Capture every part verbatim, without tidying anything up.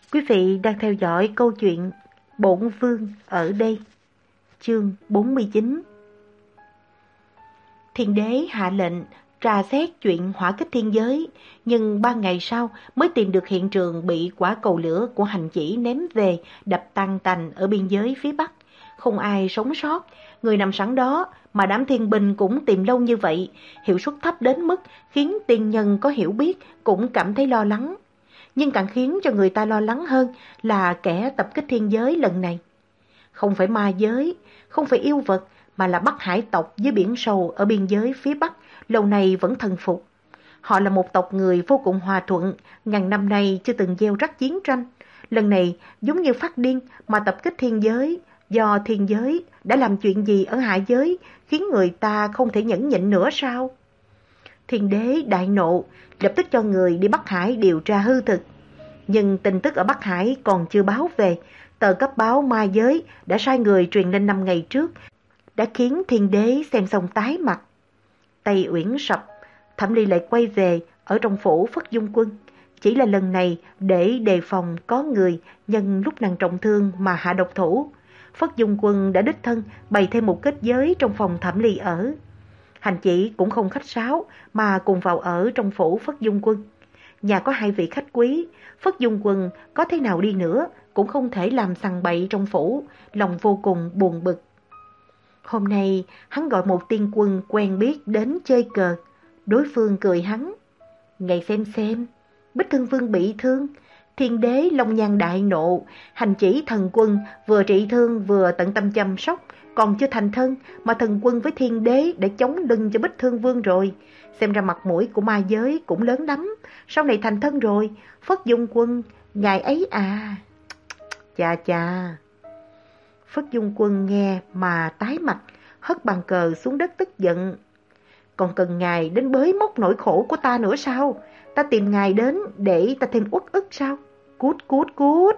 Quý vị đang theo dõi câu chuyện Bổn Vương ở đây, chương bốn mươi chín. Thiên đế hạ lệnh tra xét chuyện hỏa kích thiên giới, nhưng ba ngày sau mới tìm được hiện trường bị quả cầu lửa của hành chỉ ném về đập tan tành ở biên giới phía Bắc. Không ai sống sót, người nằm sẵn đó mà đám thiên binh cũng tìm lâu như vậy, hiệu suất thấp đến mức khiến tiên nhân có hiểu biết cũng cảm thấy lo lắng. Nhưng càng khiến cho người ta lo lắng hơn là kẻ tập kích thiên giới lần này. Không phải ma giới, không phải yêu vật, mà là Bắc Hải tộc dưới biển sâu ở biên giới phía Bắc, lâu nay vẫn thần phục. Họ là một tộc người vô cùng hòa thuận, ngàn năm nay chưa từng gieo rắc chiến tranh. Lần này giống như phát điên mà tập kích thiên giới, do thiên giới đã làm chuyện gì ở hạ giới khiến người ta không thể nhẫn nhịn nữa sao? Thiên đế đại nộ, lập tức cho người đi Bắc Hải điều tra hư thực. Nhưng tin tức ở Bắc Hải còn chưa báo về, tờ cấp báo ma giới đã sai người truyền lên năm ngày trước, đã khiến thiên đế xem xong tái mặt. Tây Uyển sập, Thẩm Ly lại quay về ở trong phủ Phất Dung Quân. Chỉ là lần này để đề phòng có người nhân lúc nàng trọng thương mà hạ độc thủ. Phất Dung Quân đã đích thân bày thêm một kết giới trong phòng Thẩm Ly ở. Hành chỉ cũng không khách sáo mà cùng vào ở trong phủ Phất Dung Quân. Nhà có hai vị khách quý, Phất Dung Quân có thế nào đi nữa cũng không thể làm sằng bậy trong phủ, lòng vô cùng buồn bực. Hôm nay hắn gọi một tiên quân quen biết đến chơi cờ. Đối phương cười hắn: "Ngày xem xem, Bích Thương Vương bị thương, thiên đế long nhan đại nộ, hành chỉ thần quân vừa trị thương vừa tận tâm chăm sóc, còn chưa thành thân mà thần quân với thiên đế đã chống lưng cho Bích Thương Vương rồi. Xem ra mặt mũi của ma giới cũng lớn lắm, sau này thành thân rồi, Phất Dung Quân, ngài ấy à." Chà chà. Phất Dung Quân nghe mà tái mặt, hất bàn cờ xuống đất tức giận. "Còn cần ngài đến bới móc nỗi khổ của ta nữa sao? Ta tìm ngài đến để ta thêm uất ức sao? Cút cút cút."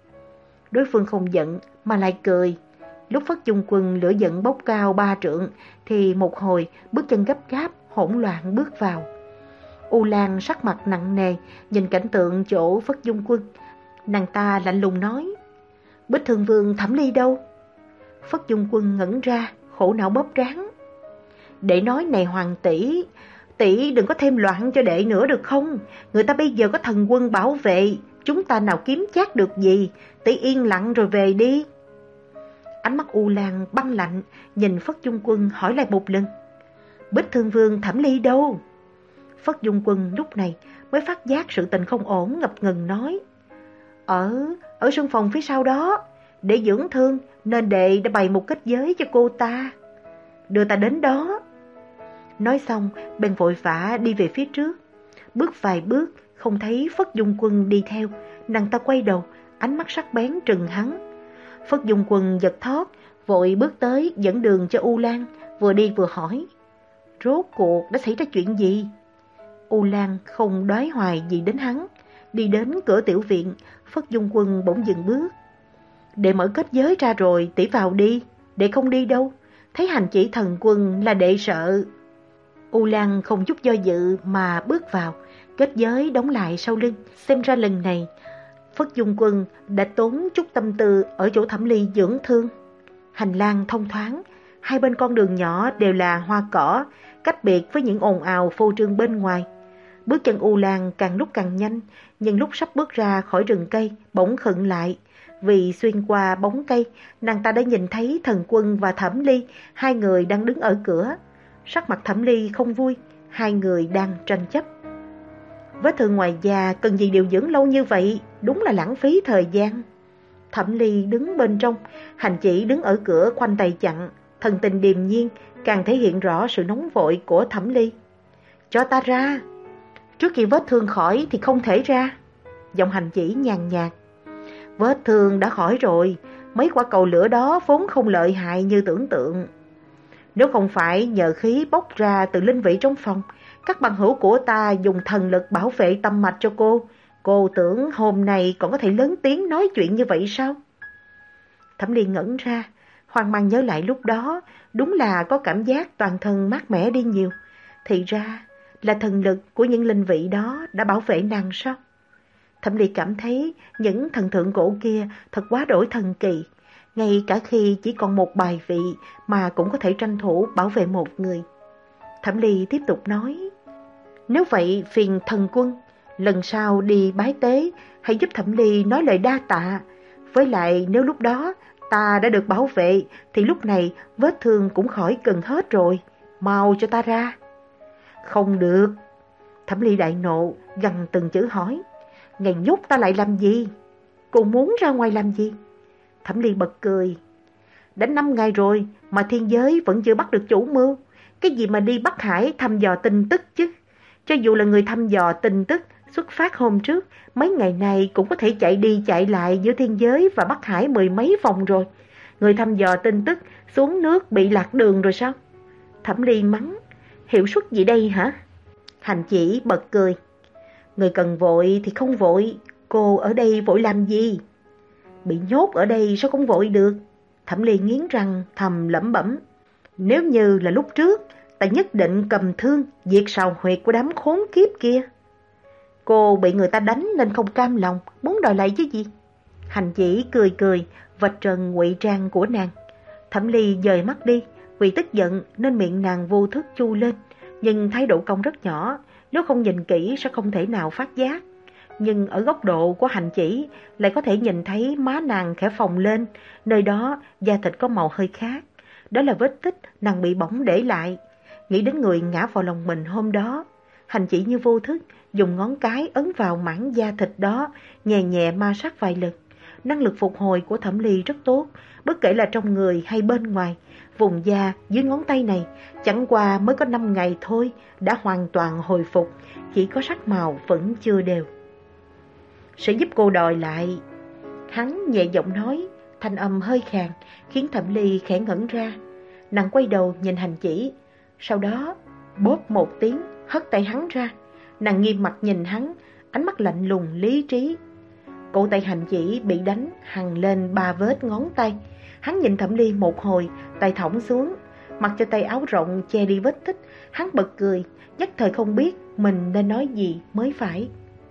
Đối phương không giận mà lại cười. Lúc Phất Dung Quân lửa giận bốc cao ba trượng thì một hồi bước chân gấp gáp hỗn loạn bước vào. U Lan sắc mặt nặng nề nhìn cảnh tượng chỗ Phất Dung Quân. Nàng ta lạnh lùng nói: "Bích Thương Vương Thẩm Ly đâu?" Phất Dung Quân ngẩn ra, khổ não bóp trán. "Đệ nói này hoàng tỷ, tỷ đừng có thêm loạn cho đệ nữa được không? Người ta bây giờ có thần quân bảo vệ, chúng ta nào kiếm chát được gì, tỷ yên lặng rồi về đi." Ánh mắt U Lan băng lạnh, nhìn Phất Dung Quân hỏi lại một lần: "Bích Thương Vương Thẩm Ly đâu?" Phất Dung Quân lúc này mới phát giác sự tình không ổn, ngập ngừng nói: Ở, ở sân phòng phía sau đó, để dưỡng thương nên đệ đã bày một kết giới cho cô ta. Đưa ta đến đó." Nói xong, bèn vội vã đi về phía trước. Bước vài bước, không thấy Phất Dung Quân đi theo, nàng ta quay đầu, ánh mắt sắc bén trừng hắn. Phất Dung Quân giật thót, vội bước tới dẫn đường cho U Lan, vừa đi vừa hỏi: "Rốt cuộc đã xảy ra chuyện gì?" U Lan không đoái hoài gì đến hắn. Đi đến cửa tiểu viện, Phất Dung Quân bỗng dừng bước. "Đệ mở kết giới ra rồi, tỷ vào đi. Đệ không đi đâu, thấy hành chỉ thần quân là đệ sợ." U Lan không chút do dự mà bước vào, kết giới đóng lại sau lưng. Xem ra lần này Phất Dung Quân đã tốn chút tâm tư ở chỗ Thẩm Ly dưỡng thương. Hành lang thông thoáng, hai bên con đường nhỏ đều là hoa cỏ, cách biệt với những ồn ào phô trương bên ngoài. Bước chân U Lan càng lúc càng nhanh, nhưng lúc sắp bước ra khỏi rừng cây bỗng khựng lại. Vì xuyên qua bóng cây, nàng ta đã nhìn thấy thần quân và Thẩm Ly, hai người đang đứng ở cửa. Sắc mặt Thẩm Ly không vui, hai người đang tranh chấp. "Vết thương ngoài da cần gì điều dưỡng lâu như vậy, đúng là lãng phí thời gian." Thẩm Ly đứng bên trong, hành chỉ đứng ở cửa khoanh tay chặn, thần tình điềm nhiên, càng thể hiện rõ sự nóng vội của Thẩm Ly. "Cho ta ra." "Trước khi vết thương khỏi thì không thể ra." Giọng hành chỉ nhàn nhạt. "Vết thương đã khỏi rồi, mấy quả cầu lửa đó vốn không lợi hại như tưởng tượng. Nếu không phải nhờ khí bốc ra từ linh vị trong phòng, các bằng hữu của ta dùng thần lực bảo vệ tâm mạch cho cô, cô tưởng hôm nay còn có thể lớn tiếng nói chuyện như vậy sao?" Thẩm Ly ngẩn ra, hoang mang nhớ lại lúc đó, đúng là có cảm giác toàn thân mát mẻ đi nhiều. Thì ra là thần lực của những linh vị đó đã bảo vệ nàng sao? Thẩm Ly cảm thấy những thần thượng cổ kia thật quá đổi thần kỳ. Ngay cả khi chỉ còn một bài vị mà cũng có thể tranh thủ bảo vệ một người. Thẩm Ly tiếp tục nói, nếu vậy phiền thần quân, lần sau đi bái tế hãy giúp Thẩm Ly nói lời đa tạ. Với lại nếu lúc đó ta đã được bảo vệ thì lúc này vết thương cũng khỏi cần hết rồi, mau cho ta ra. Không được. Thẩm Ly đại nộ, gằn từng chữ hỏi, ngày nhốt ta lại làm gì? Cô muốn ra ngoài làm gì? Thẩm Ly bật cười, đã năm ngày rồi mà thiên giới vẫn chưa bắt được chủ mưu. Cái gì mà đi Bắc Hải thăm dò tin tức chứ? Cho dù là người thăm dò tin tức xuất phát hôm trước, mấy ngày này cũng có thể chạy đi chạy lại giữa thiên giới và Bắc Hải mười mấy vòng rồi. Người thăm dò tin tức xuống nước bị lạc đường rồi sao? Thẩm Ly mắng, hiệu suất gì đây hả? Hành Chỉ bật cười, người cần vội thì không vội, cô ở đây vội làm gì? Bị nhốt ở đây sao không vội được? Thẩm Ly nghiến răng thầm lẩm bẩm, nếu như là lúc trước, ta nhất định cầm thương diệt sào huyệt của đám khốn kiếp kia. Cô bị người ta đánh nên không cam lòng, muốn đòi lại chứ gì? Hành Chỉ cười cười, vạch trần ngụy trang của nàng. Thẩm Ly dời mắt đi, vì tức giận nên miệng nàng vô thức chu lên, nhưng thái độ cong rất nhỏ, nếu không nhìn kỹ sẽ không thể nào phát giác. Nhưng ở góc độ của Hành Chỉ lại có thể nhìn thấy má nàng khẽ phồng lên, nơi đó da thịt có màu hơi khác. Đó là vết tích nàng bị bỏng để lại. Nghĩ đến người ngã vào lòng mình hôm đó, Hành Chỉ như vô thức dùng ngón cái ấn vào mảng da thịt đó, nhẹ nhẹ ma sát vài lần. Năng lực phục hồi của Thẩm Ly rất tốt, bất kể là trong người hay bên ngoài. Vùng da dưới ngón tay này chẳng qua mới có năm ngày thôi đã hoàn toàn hồi phục, chỉ có sắc màu vẫn chưa đều. Sẽ giúp cô đòi lại. Hắn nhẹ giọng nói, thanh âm hơi khàn, khiến Thẩm Ly khẽ ngẩn ra. Nàng quay đầu nhìn Hành Chỉ, sau đó bóp một tiếng hất tay hắn ra. Nàng nghiêm mặt nhìn hắn, ánh mắt lạnh lùng lý trí. Cổ tay Hành Chỉ bị đánh hằn lên ba vết ngón tay. Hắn nhìn Thẩm Ly một hồi, tay thõng xuống, mặc cho tay áo rộng che đi vết tích. Hắn bật cười, nhất thời không biết mình nên nói gì mới phải.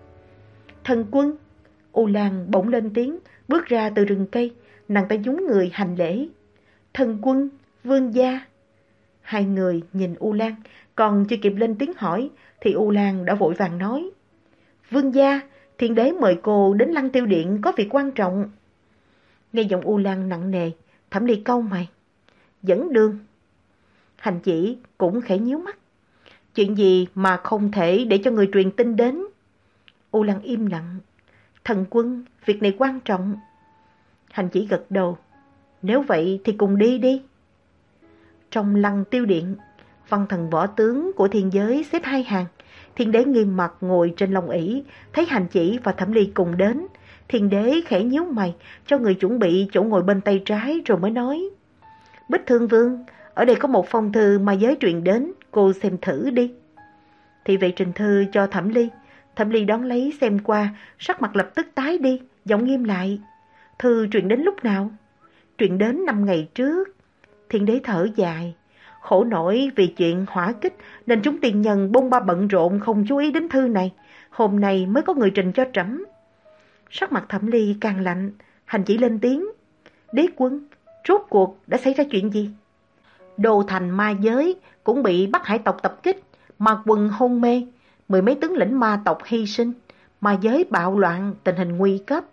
Thần quân! U Lan bỗng lên tiếng, bước ra từ rừng cây. Nàng ta nhún người hành lễ. Thần quân, vương gia. Hai người nhìn U Lan, còn chưa kịp lên tiếng hỏi thì U Lan đã vội vàng nói, vương gia, thiên đế mời cô đến Lăng Tiêu Điện có việc quan trọng. Nghe giọng U Lan nặng nề, Thẩm Ly cau mày. Dẫn đường. Hành Chỉ cũng khẽ nhíu mắt. Chuyện gì mà không thể để cho người truyền tin đến? U Lan im lặng. Thần quân, việc này quan trọng. Hành Chỉ gật đầu. Nếu vậy thì cùng đi đi. Trong Lăng Tiêu Điện, văn thần võ tướng của thiên giới xếp hai hàng. Thiên đế nghiêm mặt ngồi trên long ỷ, thấy Hành Chỉ và Thẩm Ly cùng đến. Thiên đế khẽ nhíu mày, cho người chuẩn bị chỗ ngồi bên tay trái rồi mới nói. Bích Thương Vương, ở đây có một phong thư mà giới truyền đến, cô xem thử đi. Thị vệ trình thư cho Thẩm Ly. Thẩm Ly đón lấy xem qua, sắc mặt lập tức tái đi, giọng nghiêm lại. Thư truyền đến lúc nào? Truyền đến năm ngày trước. Thiên đế thở dài. Khổ nổi vì chuyện hỏa kích nên chúng tiền nhân bôn ba bận rộn không chú ý đến thư này. Hôm nay mới có người trình cho trẫm. Sắc mặt Thẩm Ly càng lạnh. Hành Chỉ lên tiếng. Đế quân, rốt cuộc đã xảy ra chuyện gì? Đô thành ma giới cũng bị Bắc Hải tộc tập kích, ma quân hôn mê, mười mấy tướng lĩnh ma tộc hy sinh, ma giới bạo loạn, tình hình nguy cấp.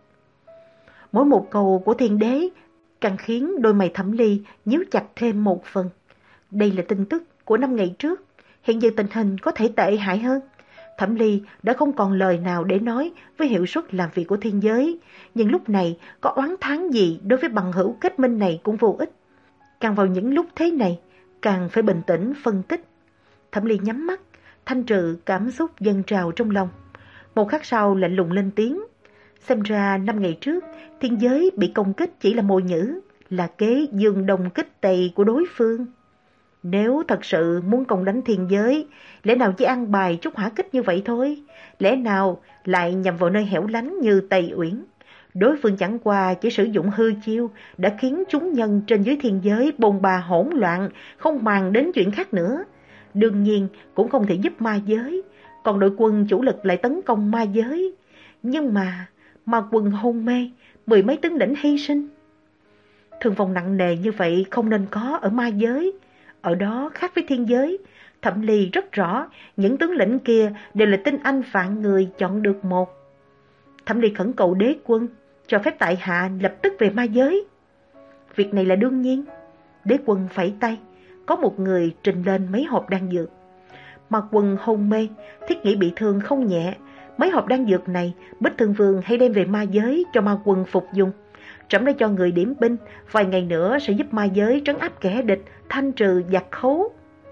Mỗi một câu của thiên đế càng khiến đôi mày Thẩm Ly nhíu chặt thêm một phần. Đây là tin tức của năm ngày trước, hiện giờ tình hình có thể tệ hại hơn. Thẩm Ly đã không còn lời nào để nói với hiệu suất làm việc của thiên giới, nhưng lúc này có oán thán gì đối với bằng hữu kết minh này cũng vô ích. Càng vào những lúc thế này, càng phải bình tĩnh phân tích. Thẩm Ly nhắm mắt, thanh trừ cảm xúc dâng trào trong lòng. Một khắc sau lạnh lùng lên tiếng. Xem ra năm ngày trước, thiên giới bị công kích chỉ là mồi nhử, là kế dương đông kích tây của đối phương. Nếu thật sự muốn công đánh thiên giới, lẽ nào chỉ ăn bài chút hỏa kích như vậy thôi? Lẽ nào lại nhằm vào nơi hẻo lánh như Tây Uyển? Đối phương chẳng qua chỉ sử dụng hư chiêu đã khiến chúng nhân trên dưới thiên giới bồn bà hỗn loạn, không màng đến chuyện khác nữa. Đương nhiên cũng không thể giúp ma giới, còn đội quân chủ lực lại tấn công ma giới. Nhưng mà, ma quân hôn mê, mười mấy tướng lĩnh hy sinh. Thương vong nặng nề như vậy không nên có ở ma giới. Ở đó khác với thiên giới. Thẩm Ly rất rõ, những tướng lĩnh kia đều là tinh anh vạn người chọn được một. Thẩm Ly khẩn cầu đế quân, cho phép tại hạ lập tức về ma giới. Việc này là đương nhiên. Đế quân phẩy tay, có một người trình lên mấy hộp đan dược. Ma quân hôn mê, thiết nghĩ bị thương không nhẹ. Mấy hộp đan dược này, Bích Thương Vương hãy đem về ma giới cho ma quân phục dùng. Trẫm đã cho người điểm binh, vài ngày nữa sẽ giúp ma giới trấn áp kẻ địch, thanh trừ giặc khấu.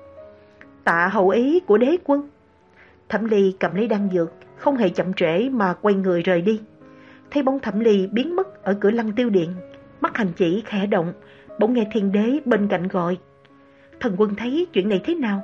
Tạ hậu ý của đế quân. Thẩm Ly cầm lấy đan dược, không hề chậm trễ mà quay người rời đi. Thấy bóng Thẩm Ly biến mất ở cửa Lăng Tiêu Điện, mắt Hành Chỉ khẽ động, bỗng nghe Thiên Đế bên cạnh gọi. Thần quân thấy chuyện này thế nào?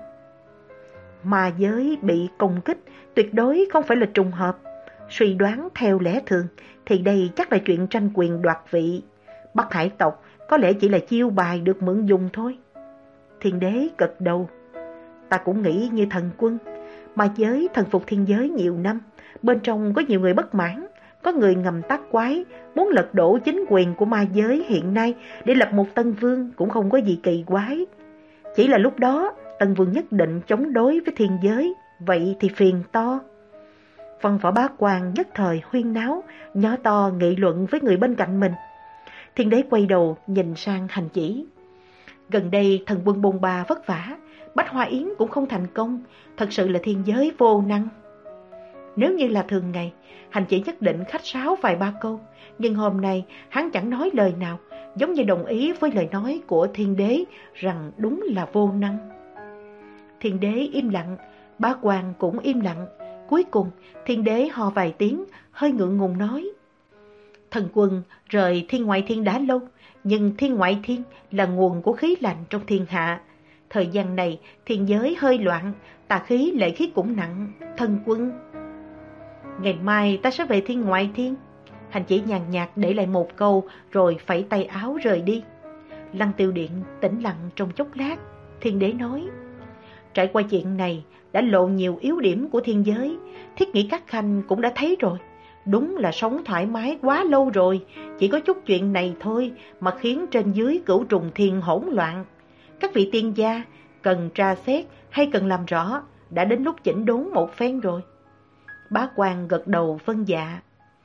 Ma giới bị công kích tuyệt đối không phải là trùng hợp. Suy đoán theo lẽ thường thì đây chắc là chuyện tranh quyền đoạt vị. Bắc Hải tộc có lẽ chỉ là chiêu bài được mượn dùng thôi. Thiên Đế gật đầu. Ta cũng nghĩ như thần quân. Ma giới thần phục thiên giới nhiều năm, bên trong có nhiều người bất mãn. Có người ngầm tác quái, muốn lật đổ chính quyền của ma giới hiện nay để lập một tân vương cũng không có gì kỳ quái. Chỉ là lúc đó tân vương nhất định chống đối với thiên giới, vậy thì phiền to. Văn võ bá quan nhất thời huyên náo, nhỏ to nghị luận với người bên cạnh mình. Thiên Đế quay đầu nhìn sang Hành Chỉ. Gần đây thần quân bôn ba vất vả, Bách Hoa Yến cũng không thành công, thật sự là thiên giới vô năng. Nếu như là thường ngày, Hành Chỉ nhất định khách sáo vài ba câu, nhưng hôm nay hắn chẳng nói lời nào, giống như đồng ý với lời nói của Thiên Đế rằng đúng là vô năng. Thiên Đế im lặng, bá quan cũng im lặng. Cuối cùng, Thiên Đế ho vài tiếng, hơi ngượng ngùng nói. Thần quân rời thiên ngoại thiên đã lâu, nhưng thiên ngoại thiên là nguồn của khí lạnh trong thiên hạ. Thời gian này, thiên giới hơi loạn, tà khí lệ khí cũng nặng, thần quân. Ngày mai ta sẽ về thiên ngoại thiên. Hành Chỉ nhàn nhạt để lại một câu rồi phẩy tay áo rời đi. Lăng Tiêu Điện tĩnh lặng trong chốc lát. Thiên Đế nói, trải qua chuyện này đã lộ nhiều yếu điểm của thiên giới. Thiết nghĩ các khanh cũng đã thấy rồi. Đúng là sống thoải mái quá lâu rồi, chỉ có chút chuyện này thôi mà khiến trên dưới cửu trùng thiên hỗn loạn. Các vị tiên gia cần tra xét hay cần làm rõ, đã đến lúc chỉnh đốn một phen rồi. Bá quan gật đầu vâng dạ.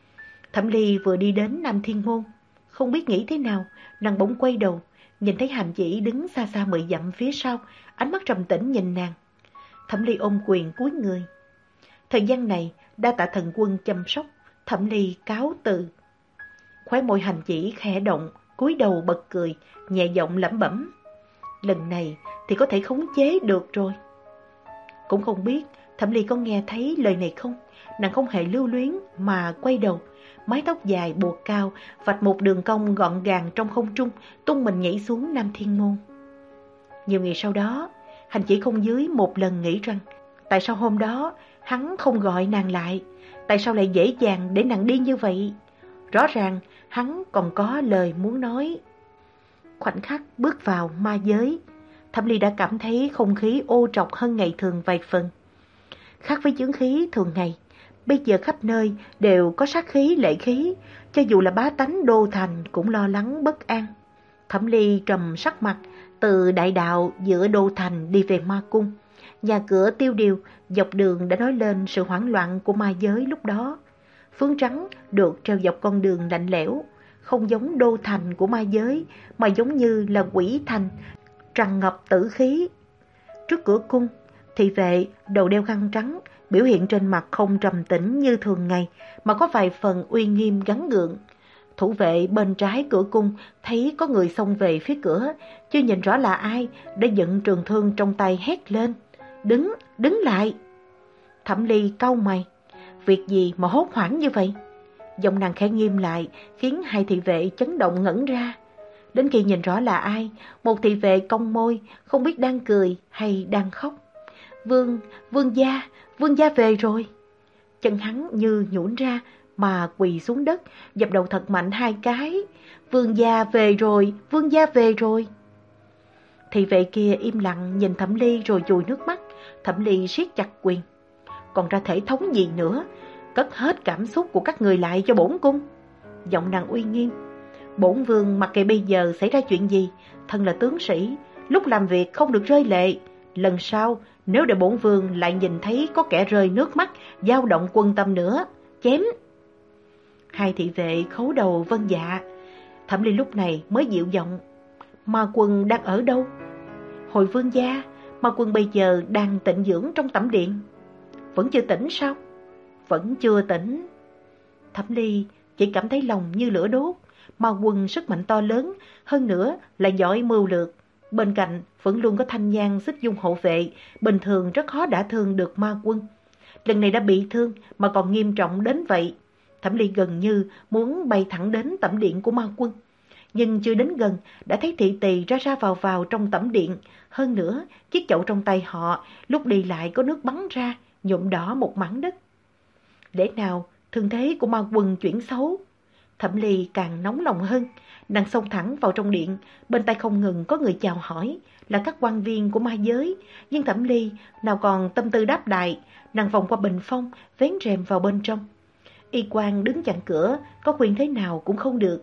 Thẩm Ly vừa đi đến Nam Thiên Môn, không biết nghĩ thế nào, nàng bỗng quay đầu, nhìn thấy Hành Chỉ đứng xa xa mười dặm phía sau, ánh mắt trầm tĩnh nhìn nàng. Thẩm Ly ôm quyền cúi người. Thời gian này, đa tạ thần quân chăm sóc, Thẩm Ly cáo từ. Khóe môi Hành Chỉ khẽ động, cúi đầu bật cười, nhẹ giọng lẩm bẩm. Lần này thì có thể khống chế được rồi. Cũng không biết Thẩm Ly có nghe thấy lời này không, nàng không hề lưu luyến mà quay đầu, mái tóc dài buộc cao, vạch một đường cong gọn gàng trong không trung, tung mình nhảy xuống Nam Thiên Môn. Nhiều ngày sau đó, Hành Chỉ không dưới một lần nghĩ rằng, tại sao hôm đó hắn không gọi nàng lại, tại sao lại dễ dàng để nàng đi như vậy. Rõ ràng hắn còn có lời muốn nói. Khoảnh khắc bước vào ma giới, Thẩm Ly đã cảm thấy không khí ô trọc hơn ngày thường vài phần. Khác với chướng khí thường ngày, bây giờ khắp nơi đều có sát khí lệ khí, cho dù là bá tánh đô thành cũng lo lắng bất an. Thẩm Ly trầm sắc mặt, từ đại đạo giữa đô thành đi về ma cung. Nhà cửa tiêu điều, dọc đường đã nói lên sự hoảng loạn của ma giới lúc đó. Phướng trắng được treo dọc con đường lạnh lẽo, không giống đô thành của ma giới, mà giống như là quỷ thành, tràn ngập tử khí. Trước cửa cung, thị vệ đầu đeo khăn trắng, biểu hiện trên mặt không trầm tĩnh như thường ngày, mà có vài phần uy nghiêm gắn gượng. Thủ vệ bên trái cửa cung thấy có người xông về phía cửa, chưa nhìn rõ là ai, đã giận trường thương trong tay hét lên. Đứng, đứng lại! Thẩm Ly cau mày. Việc gì mà hốt hoảng như vậy? Giọng nàng khẽ nghiêm lại, khiến hai thị vệ chấn động ngẩn ra. Đến khi nhìn rõ là ai, một thị vệ cong môi, không biết đang cười hay đang khóc. Vương, vương gia, vương gia về rồi. Chân hắn như nhũn ra mà quỳ xuống đất, dập đầu thật mạnh hai cái. Vương gia về rồi, vương gia về rồi. Thị vệ kia im lặng nhìn Thẩm Ly rồi chùi nước mắt. Thẩm Ly siết chặt quyền. Còn ra thể thống gì nữa? cất hết cảm xúc của các người lại cho bổn cung. Giọng nàng uy nghiêm. Bổn vương mặc kệ bây giờ xảy ra chuyện gì, thân là tướng sĩ, lúc làm việc không được rơi lệ. Lần sau, nếu để bổn vương lại nhìn thấy có kẻ rơi nước mắt, dao động quân tâm nữa, chém. Hai thị vệ khấu đầu vâng dạ. Thẩm Ly lúc này mới dịu giọng. Ma Quân đang ở đâu? Hồi vương gia, Ma Quân bây giờ đang tịnh dưỡng trong tẩm điện. Vẫn chưa tỉnh sao? Vẫn chưa tỉnh. Thẩm Ly chỉ cảm thấy lòng như lửa đốt. Ma Quân sức mạnh to lớn, hơn nữa là giỏi mưu lược. Bên cạnh vẫn luôn có Thanh Nhan xích dung hộ vệ, bình thường rất khó đả thương được Ma Quân. Lần này đã bị thương mà còn nghiêm trọng đến vậy. Thẩm Ly gần như muốn bay thẳng đến tẩm điện của Ma Quân. Nhưng chưa đến gần đã thấy thị tỳ ra ra vào vào trong tẩm điện. Hơn nữa, chiếc chậu trong tay họ lúc đi lại có nước bắn ra, nhuộm đỏ một mảng đất. Lẽ nào thương thế của Ma Quân chuyển xấu? Thẩm Ly càng nóng lòng hơn. Nàng xông thẳng vào trong điện, bên tay không ngừng có người chào hỏi, là các quan viên của ma giới. Nhưng Thẩm Ly nào còn tâm tư đáp đại, nàng vòng qua bình phong, vén rèm vào bên trong. Y quan đứng chặn cửa, có khuyên thế nào cũng không được.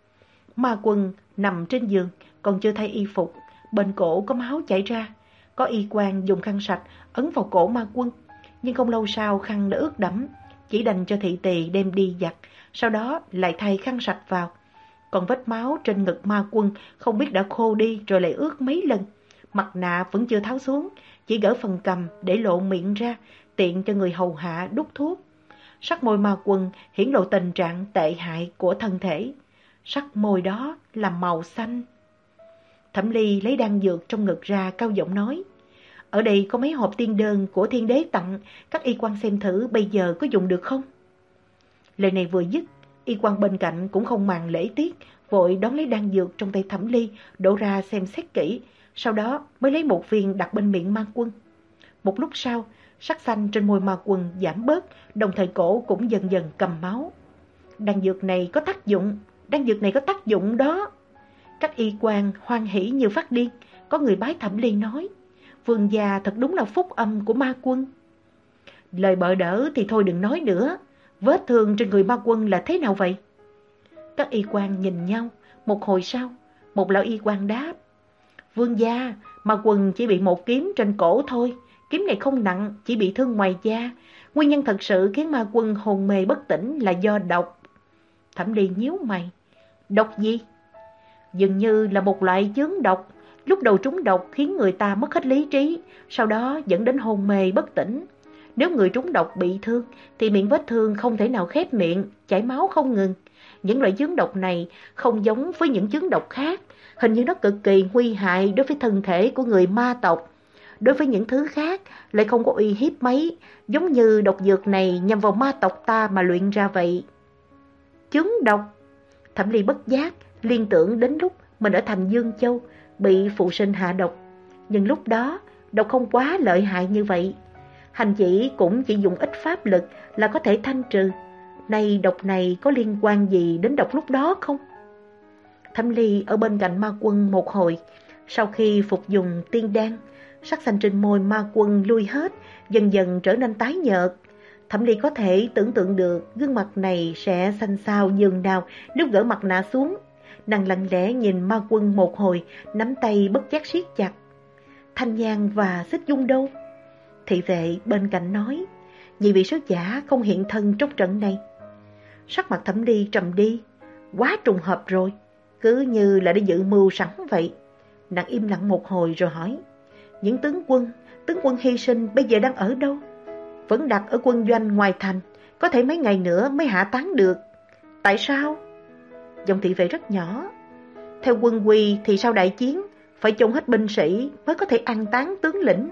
Ma Quân nằm trên giường, còn chưa thay y phục, bên cổ có máu chảy ra. Có y quan dùng khăn sạch ấn vào cổ Ma Quân, nhưng không lâu sau khăn đã ướt đẫm, chỉ đành cho thị tỳ đem đi giặt, sau đó lại thay khăn sạch vào. Còn vết máu trên ngực Ma Quân không biết đã khô đi rồi lại ướt mấy lần. Mặt nạ vẫn chưa tháo xuống, chỉ gỡ phần cằm để lộ miệng ra, tiện cho người hầu hạ đút thuốc. Sắc môi Ma Quân hiển lộ tình trạng tệ hại của thân thể. Sắc môi đó là màu xanh. Thẩm Ly lấy đan dược trong ngực ra, cao giọng nói. Ở đây có mấy hộp tiên đơn của thiên đế tặng, các y quan xem thử bây giờ có dùng được không? Lời này vừa dứt, y quan bên cạnh cũng không màng lễ tiết, vội đón lấy đan dược trong tay Thẩm Ly, đổ ra xem xét kỹ, sau đó mới lấy một viên đặt bên miệng Ma Quân. Một lúc sau, sắc xanh trên môi Ma Quân giảm bớt, đồng thời cổ cũng dần dần cầm máu. Đan dược này có tác dụng, đan dược này có tác dụng đó. Các y quan hoan hỉ như phát điên, có người bái Thẩm Ly nói, vương gia thật đúng là phúc âm của Ma Quân. Lời bợ đỡ thì thôi đừng nói nữa, vết thương trên người Ma Quân là thế nào vậy? Các y quan nhìn nhau, một hồi sau, một lão y quan đáp, vương gia, Ma Quân chỉ bị một kiếm trên cổ thôi, kiếm này không nặng, chỉ bị thương ngoài da. Nguyên nhân thật sự khiến Ma Quân hồn mê bất tỉnh là do độc. Thẩm Ly nhíu mày, độc gì? Dường như là một loại chướng độc, lúc đầu trúng độc khiến người ta mất hết lý trí, sau đó dẫn đến hôn mê bất tỉnh. Nếu người trúng độc bị thương thì miệng vết thương không thể nào khép miệng, chảy máu không ngừng. Những loại chướng độc này không giống với những chướng độc khác, hình như nó cực kỳ nguy hại đối với thân thể của người ma tộc. Đối với những thứ khác lại không có uy hiếp mấy, giống như độc dược này nhằm vào ma tộc ta mà luyện ra vậy. Chướng độc? Thẩm Ly bất giác liên tưởng đến lúc mình ở thành Dương Châu bị phụ sinh hạ độc, nhưng lúc đó độc không quá lợi hại như vậy. Hành chỉ cũng chỉ dùng ít pháp lực là có thể thanh trừ. Nay độc này có liên quan gì đến độc lúc đó không? Thẩm Ly ở bên cạnh Ma Quân một hồi, sau khi phục dùng tiên đan, sắc xanh trên môi Ma Quân lui hết, dần dần trở nên tái nhợt. Thẩm Ly có thể tưởng tượng được gương mặt này sẽ xanh xao nhường nào nếu gỡ mặt nạ xuống. Nàng lặng lẽ nhìn Ma Quân một hồi, nắm tay bất giác siết chặt. Thanh Nhan và Xích Dung đâu? Thị vệ bên cạnh nói, nhị vị sứ giả không hiện thân trong trận này. Sắc mặt Thẩm Ly trầm đi, quá trùng hợp rồi, cứ như là đã dự mưu sẵn vậy. Nàng im lặng một hồi rồi hỏi, những tướng quân, tướng quân hy sinh bây giờ đang ở đâu? Vẫn đặt ở quân doanh ngoài thành, có thể mấy ngày nữa mới hạ táng được. Tại sao? Giọng thị vệ rất nhỏ. Theo quân quy thì sau đại chiến phải chôn hết binh sĩ mới có thể an táng tướng lĩnh.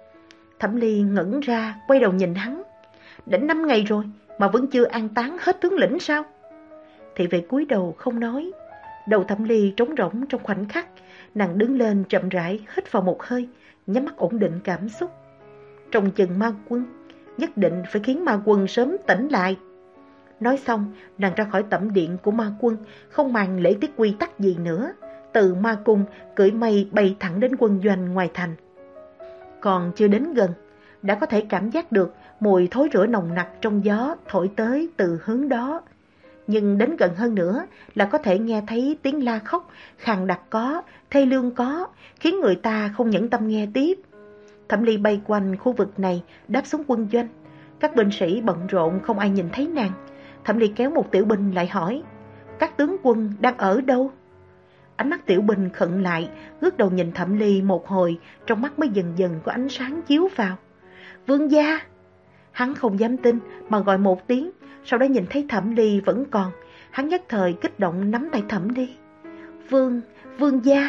Thẩm Ly ngẩn ra, quay đầu nhìn hắn. Đã năm ngày rồi mà vẫn chưa an táng hết tướng lĩnh sao? Thị vệ cúi đầu không nói. Đầu Thẩm Ly trống rỗng trong khoảnh khắc. Nàng đứng lên chậm rãi, hít vào một hơi, nhắm mắt ổn định cảm xúc. Trong chừng Ma Quân, nhất định phải khiến Ma Quân sớm tỉnh lại. Nói xong, nàng ra khỏi tẩm điện của Ma Quân, không màng lễ tiết quy tắc gì nữa. Từ Ma Cung cưỡi mây bay thẳng đến quân doanh ngoài thành. Còn chưa đến gần, đã có thể cảm giác được mùi thối rữa nồng nặc trong gió thổi tới từ hướng đó. Nhưng đến gần hơn nữa là có thể nghe thấy tiếng la khóc, khàn đặc có, thê lương có, khiến người ta không nhẫn tâm nghe tiếp. Thẩm Ly bay quanh khu vực này, đáp xuống quân doanh. Các binh sĩ bận rộn không ai nhìn thấy nàng. Thẩm Ly kéo một tiểu binh lại hỏi, các tướng quân đang ở đâu? Ánh mắt tiểu binh khựng lại, ngước đầu nhìn Thẩm Ly một hồi, trong mắt mới dần dần có ánh sáng chiếu vào. Vương gia! Hắn không dám tin mà gọi một tiếng, sau đó nhìn thấy Thẩm Ly vẫn còn. Hắn nhất thời kích động nắm tay Thẩm Ly. Vương, vương gia!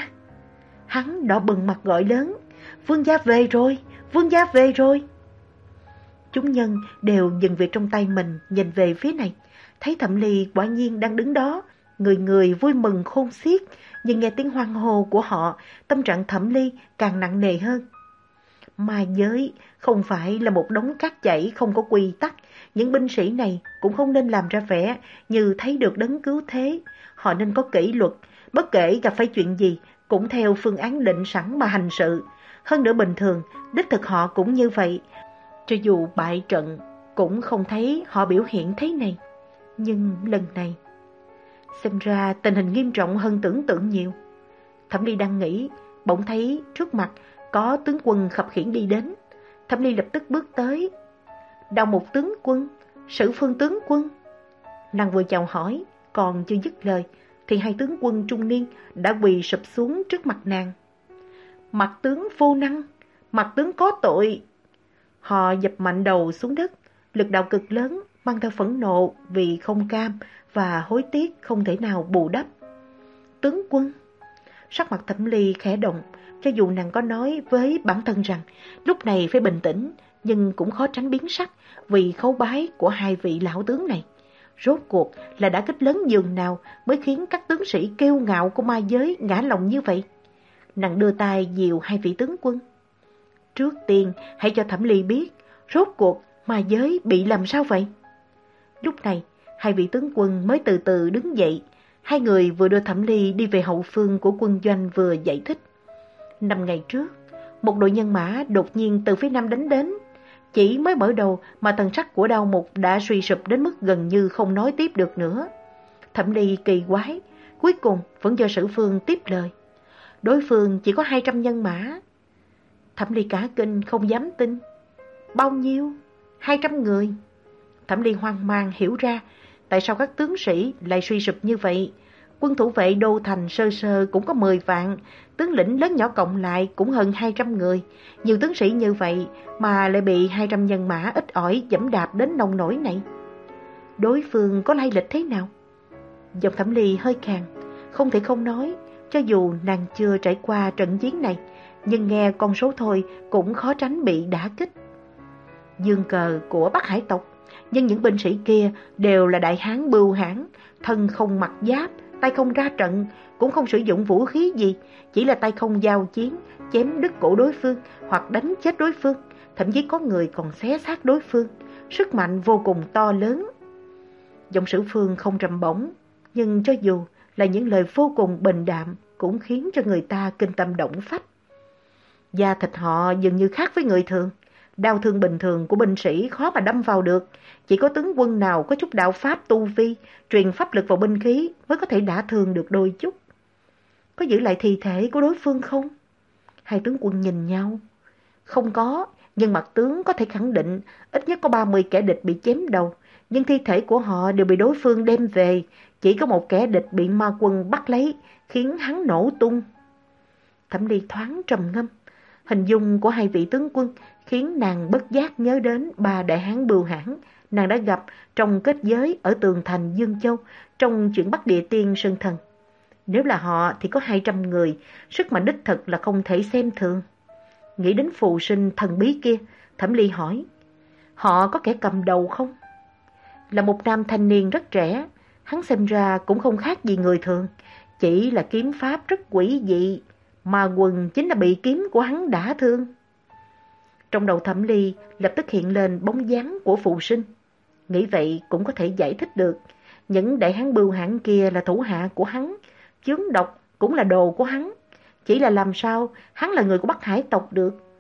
Hắn đỏ bừng mặt gọi lớn, vương gia về rồi, vương gia về rồi! Chúng nhân đều dừng việc trong tay mình nhìn về phía này. Thấy Thẩm Ly quả nhiên đang đứng đó, người người vui mừng khôn xiết. Nhưng nghe tiếng hoan hô của họ, tâm trạng Thẩm Ly càng nặng nề hơn. Ma giới không phải là một đống cát chảy không có quy tắc. Những binh sĩ này cũng không nên làm ra vẻ như thấy được đấng cứu thế. Họ nên có kỷ luật, bất kể gặp phải chuyện gì cũng theo phương án định sẵn mà hành sự. Hơn nữa bình thường, đích thực họ cũng như vậy. Cho dù bại trận, cũng không thấy họ biểu hiện thế này. Nhưng lần này, xem ra tình hình nghiêm trọng hơn tưởng tượng nhiều. Thẩm Ly đang nghĩ, bỗng thấy trước mặt có tướng quân khập khiễng đi đến. Thẩm Ly lập tức bước tới. Đào một tướng quân, Sử Phương tướng quân. Nàng vừa chào hỏi, còn chưa dứt lời, thì hai tướng quân trung niên đã quỳ sụp xuống trước mặt nàng. Mặt tướng vô năng, mặt tướng có tội. Họ dập mạnh đầu xuống đất, lực đạo cực lớn, mang theo phẫn nộ vì không cam và hối tiếc không thể nào bù đắp. Tướng quân! Sắc mặt Thẩm Ly khẽ động, cho dù nàng có nói với bản thân rằng lúc này phải bình tĩnh, nhưng cũng khó tránh biến sắc vì khấu bái của hai vị lão tướng này. Rốt cuộc là đã kích lớn nhường nào mới khiến các tướng sĩ kiêu ngạo của ma giới ngã lòng như vậy? Nàng đưa tay dìu hai vị tướng quân. Trước tiên hãy cho Thẩm Ly biết, rốt cuộc ma giới bị làm sao vậy? Lúc này, hai vị tướng quân mới từ từ đứng dậy. Hai người vừa đưa Thẩm Ly đi về hậu phương của quân doanh vừa giải thích. Năm ngày trước, một đội nhân mã đột nhiên từ phía nam đánh đến. Chỉ mới mở đầu mà thần sắc của Đao Mục đã suy sụp đến mức gần như không nói tiếp được nữa. Thẩm Ly kỳ quái, cuối cùng vẫn do Sử Phương tiếp lời. Đối phương chỉ có hai trăm nhân mã. Thẩm Ly cả kinh không dám tin. Bao nhiêu? Hai trăm người. Thẩm Ly hoang mang hiểu ra tại sao các tướng sĩ lại suy sụp như vậy. Quân thủ vệ đô thành sơ sơ cũng có mười vạn, tướng lĩnh lớn nhỏ cộng lại cũng hơn hai trăm người. Nhiều tướng sĩ như vậy mà lại bị hai trăm nhân mã ít ỏi dẫm đạp đến nông nổi này. Đối phương có lai lịch thế nào? Giọng Thẩm Ly hơi khàn, không thể không nói, cho dù nàng chưa trải qua trận chiến này, nhưng nghe con số thôi cũng khó tránh bị đả kích. Dương cờ của Bắc Hải tộc, nhưng những binh sĩ kia đều là đại hán bưu hãn, thân không mặc giáp, tay không ra trận, cũng không sử dụng vũ khí gì, chỉ là tay không giao chiến, chém đứt cổ đối phương hoặc đánh chết đối phương, thậm chí có người còn xé xác đối phương, sức mạnh vô cùng to lớn. Giọng Sử Phương không trầm bổng, nhưng cho dù là những lời vô cùng bình đạm cũng khiến cho người ta kinh tâm động phách. Da thịt họ dường như khác với người thường. Đao thương bình thường của binh sĩ khó mà đâm vào được. Chỉ có tướng quân nào có chút đạo pháp tu vi, truyền pháp lực vào binh khí mới có thể đả thương được đôi chút. Có giữ lại thi thể của đối phương không? Hai tướng quân nhìn nhau. Không có, nhưng mặt tướng có thể khẳng định ít nhất có ba mươi kẻ địch bị chém đầu. Nhưng thi thể của họ đều bị đối phương đem về. Chỉ có một kẻ địch bị ma quân bắt lấy, khiến hắn nổ tung. Thẩm Ly thoáng trầm ngâm. Hình dung của hai vị tướng quân khiến nàng bất giác nhớ đến ba đại hán bưu hãn nàng đã gặp trong kết giới ở tường thành Dương Châu trong chuyện bắt địa tiên Sơn Thần. Nếu là họ thì có hai trăm người, sức mạnh đích thực là không thể xem thường. Nghĩ đến phù sinh thần bí kia, Thẩm Ly hỏi, họ có kẻ cầm đầu không? Là một nam thanh niên rất trẻ, hắn xem ra cũng không khác gì người thường, chỉ là kiếm pháp rất quỷ dị, mà quần chính là bị kiếm của hắn đả thương. Trong đầu Thẩm Ly lập tức hiện lên bóng dáng của phụ sinh. Nghĩ vậy cũng có thể giải thích được. Những đại hán bưu hãn kia là thủ hạ của hắn, chướng độc cũng là đồ của hắn. Chỉ là làm sao hắn là người của Bắc Hải tộc được.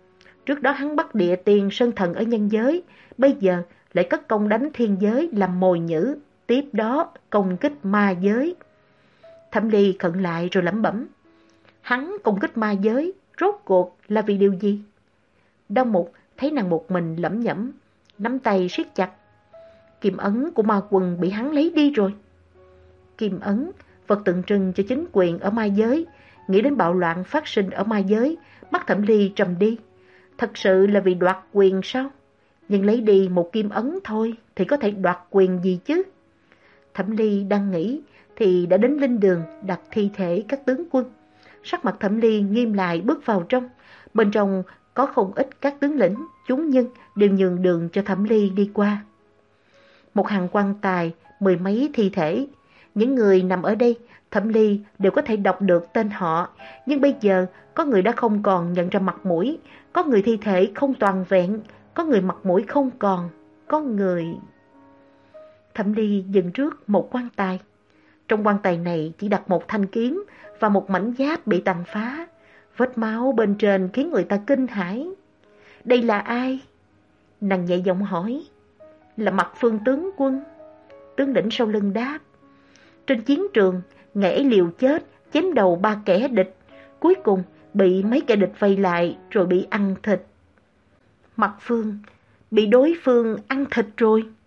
Trước đó hắn bắt địa tiền sơn thần ở nhân giới, bây giờ lại cất công đánh thiên giới làm mồi nhử, tiếp đó công kích ma giới. Thẩm Ly khựng lại rồi lẩm bẩm. Hắn công kích ma giới, rốt cuộc là vì điều gì? Đao Mục thấy nàng một mình lẩm nhẩm, nắm tay siết chặt. Kim ấn của ma quân bị hắn lấy đi rồi. Kim ấn, vật tượng trưng cho chính quyền ở ma giới. Nghĩ đến bạo loạn phát sinh ở ma giới, mắt Thẩm Ly trầm đi. Thật sự là vì đoạt quyền sao? Nhưng lấy đi một kim ấn thôi thì có thể đoạt quyền gì chứ? Thẩm Ly đang nghĩ thì đã đến linh đường đặt thi thể các tướng quân. Sắc mặt Thẩm Ly nghiêm lại bước vào trong. Bên trong có không ít các tướng lĩnh, chúng nhân đều nhường đường cho Thẩm Ly đi qua. Một hàng quan tài, mười mấy thi thể. Những người nằm ở đây, Thẩm Ly đều có thể đọc được tên họ. Nhưng bây giờ có người đã không còn nhận ra mặt mũi, có người thi thể không toàn vẹn, có người mặt mũi không còn, có người... Thẩm Ly dừng trước một quan tài. Trong quan tài này chỉ đặt một thanh kiếm và một mảnh giáp bị tàn phá. Vết máu bên trên khiến người ta kinh hãi. Đây là ai? Nàng nhẹ giọng hỏi. Là Mặt Phương tướng quân. Tướng lĩnh sau lưng đáp. Trên chiến trường, ngài ấy liều chết, chém đầu ba kẻ địch. Cuối cùng bị mấy kẻ địch vây lại rồi bị ăn thịt. Mặt Phương bị đối phương ăn thịt rồi.